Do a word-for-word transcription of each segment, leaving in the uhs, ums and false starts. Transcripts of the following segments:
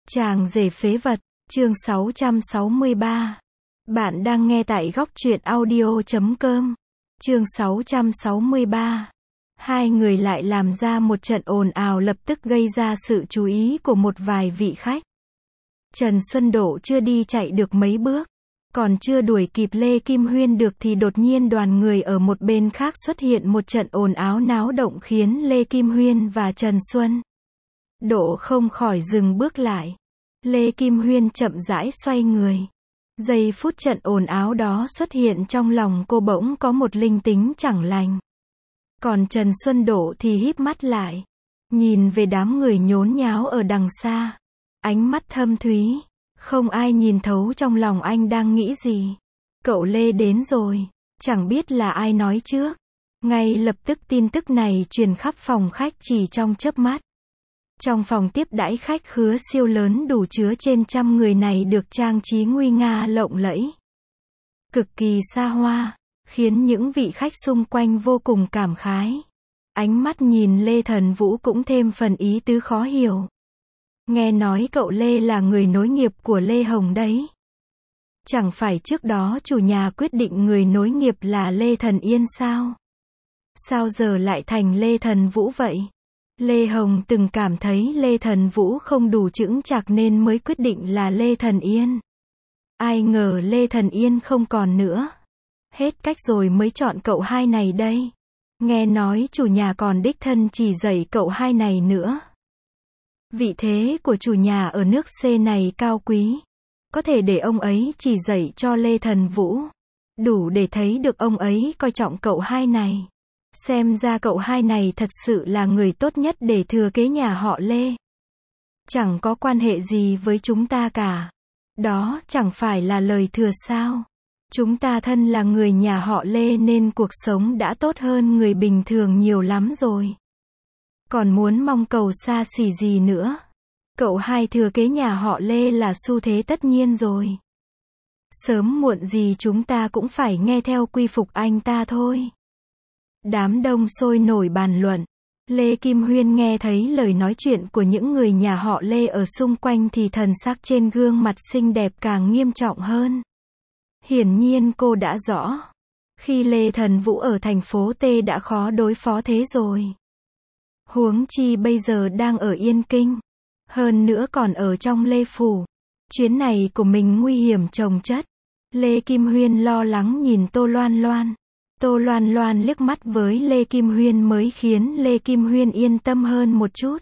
Chàng rể phế vật, chương sáu trăm sáu mươi ba. Bạn đang nghe tại góc truyện audio chấm com. Chương sáu trăm sáu mươi ba. Hai người lại làm ra một trận ồn ào lập tức gây ra sự chú ý của một vài vị khách. Trần Xuân Độ chưa đi chạy được mấy bước, còn chưa đuổi kịp Lê Kim Huyên được thì đột nhiên đoàn người ở một bên khác xuất hiện một trận ồn ào náo động khiến Lê Kim Huyên và Trần Xuân Độ không khỏi dừng bước lại. Lê Kim Huyên chậm rãi xoay người. Giây phút trận ồn ào đó xuất hiện trong lòng cô bỗng có một linh tính chẳng lành. Còn Trần Xuân Độ thì híp mắt lại, nhìn về đám người nhốn nháo ở đằng xa. Ánh mắt thâm thúy, không ai nhìn thấu trong lòng anh đang nghĩ gì. Cậu Lê đến rồi, chẳng biết là ai nói trước. Ngay lập tức tin tức này truyền khắp phòng khách chỉ trong chớp mắt. Trong phòng tiếp đãi khách khứa siêu lớn đủ chứa trên trăm người này được trang trí nguy nga lộng lẫy, cực kỳ xa hoa, khiến những vị khách xung quanh vô cùng cảm khái. Ánh mắt nhìn Lê Thần Vũ cũng thêm phần ý tứ khó hiểu. Nghe nói cậu Lê là người nối nghiệp của Lê Hồng đấy. Chẳng phải trước đó chủ nhà quyết định người nối nghiệp là Lê Thần Yên sao? Sao giờ lại thành Lê Thần Vũ vậy? Lê Hồng từng cảm thấy Lê Thần Vũ không đủ chững chạc nên mới quyết định là Lê Thần Yên. Ai ngờ Lê Thần Yên không còn nữa. Hết cách rồi mới chọn cậu hai này đây. Nghe nói chủ nhà còn đích thân chỉ dạy cậu hai này nữa. Vị thế của chủ nhà ở nước C này cao quý. Có thể để ông ấy chỉ dạy cho Lê Thần Vũ. Đủ để thấy được ông ấy coi trọng cậu hai này. Xem ra cậu hai này thật sự là người tốt nhất để thừa kế nhà họ Lê. Chẳng có quan hệ gì với chúng ta cả. Đó chẳng phải là lời thừa sao? Chúng ta thân là người nhà họ Lê nên cuộc sống đã tốt hơn người bình thường nhiều lắm rồi. Còn muốn mong cầu xa xỉ gì nữa? Cậu hai thừa kế nhà họ Lê là xu thế tất nhiên rồi. Sớm muộn gì chúng ta cũng phải nghe theo quy phục anh ta thôi. Đám đông sôi nổi bàn luận. Lê Kim Huyên nghe thấy lời nói chuyện của những người nhà họ Lê ở xung quanh thì thần sắc trên gương mặt xinh đẹp càng nghiêm trọng hơn. Hiển nhiên cô đã rõ. Khi Lê Thần Vũ ở thành phố T đã khó đối phó thế rồi. Huống chi bây giờ đang ở Yên Kinh. Hơn nữa còn ở trong Lê Phủ. Chuyến này của mình nguy hiểm chồng chất. Lê Kim Huyên lo lắng nhìn Tô Loan Loan. Tô Loan Loan liếc mắt với Lê Kim Huyên mới khiến Lê Kim Huyên yên tâm hơn một chút.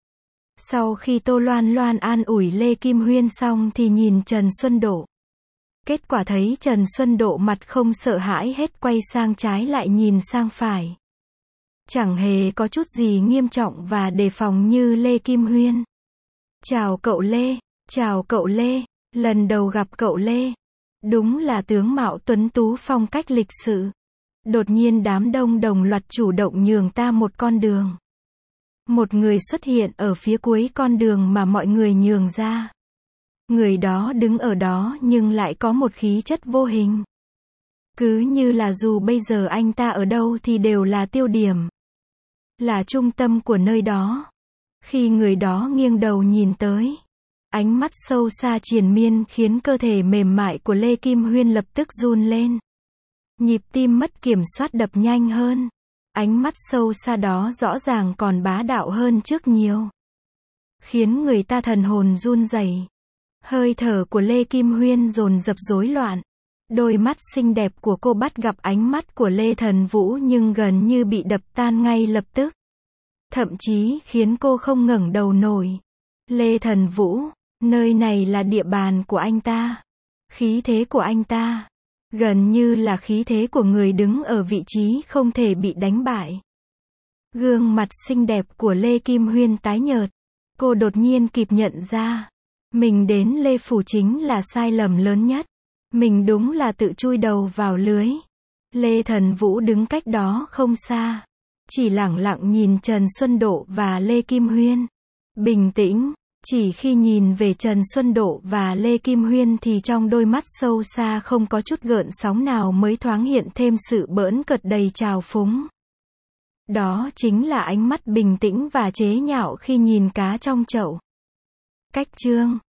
Sau khi Tô Loan Loan an ủi Lê Kim Huyên xong thì nhìn Trần Xuân Độ. Kết quả thấy Trần Xuân Độ mặt không sợ hãi hết quay sang trái lại nhìn sang phải. Chẳng hề có chút gì nghiêm trọng và đề phòng như Lê Kim Huyên. Chào cậu Lê, chào cậu Lê, lần đầu gặp cậu Lê. Đúng là tướng mạo tuấn tú phong cách lịch sự. Đột nhiên đám đông đồng loạt chủ động nhường ta một con đường. Một người xuất hiện ở phía cuối con đường mà mọi người nhường ra. Người đó đứng ở đó nhưng lại có một khí chất vô hình. Cứ như là dù bây giờ anh ta ở đâu thì đều là tiêu điểm. Là trung tâm của nơi đó. Khi người đó nghiêng đầu nhìn tới. Ánh mắt sâu xa triền miên khiến cơ thể mềm mại của Lê Kim Huyên lập tức run lên. Nhịp tim mất kiểm soát đập nhanh hơn. Ánh mắt sâu xa đó rõ ràng còn bá đạo hơn trước nhiều. Khiến người ta thần hồn run rẩy. Hơi thở của Lê Kim Huyên dồn dập rối loạn. Đôi mắt xinh đẹp của cô bắt gặp ánh mắt của Lê Thần Vũ nhưng gần như bị đập tan ngay lập tức. Thậm chí khiến cô không ngẩng đầu nổi. Lê Thần Vũ, nơi này là địa bàn của anh ta. Khí thế của anh ta gần như là khí thế của người đứng ở vị trí không thể bị đánh bại. Gương mặt xinh đẹp của Lê Kim Huyên tái nhợt. Cô đột nhiên kịp nhận ra. Mình đến Lê Phủ chính là sai lầm lớn nhất. Mình đúng là tự chui đầu vào lưới. Lê Thần Vũ đứng cách đó không xa. Chỉ lẳng lặng nhìn Trần Xuân Độ và Lê Kim Huyên. Bình tĩnh. Chỉ khi nhìn về Trần Xuân Độ và Lê Kim Huyên thì trong đôi mắt sâu xa không có chút gợn sóng nào mới thoáng hiện thêm sự bỡn cợt đầy trào phúng. Đó chính là ánh mắt bình tĩnh và chế nhạo khi nhìn cá trong chậu. Cách chương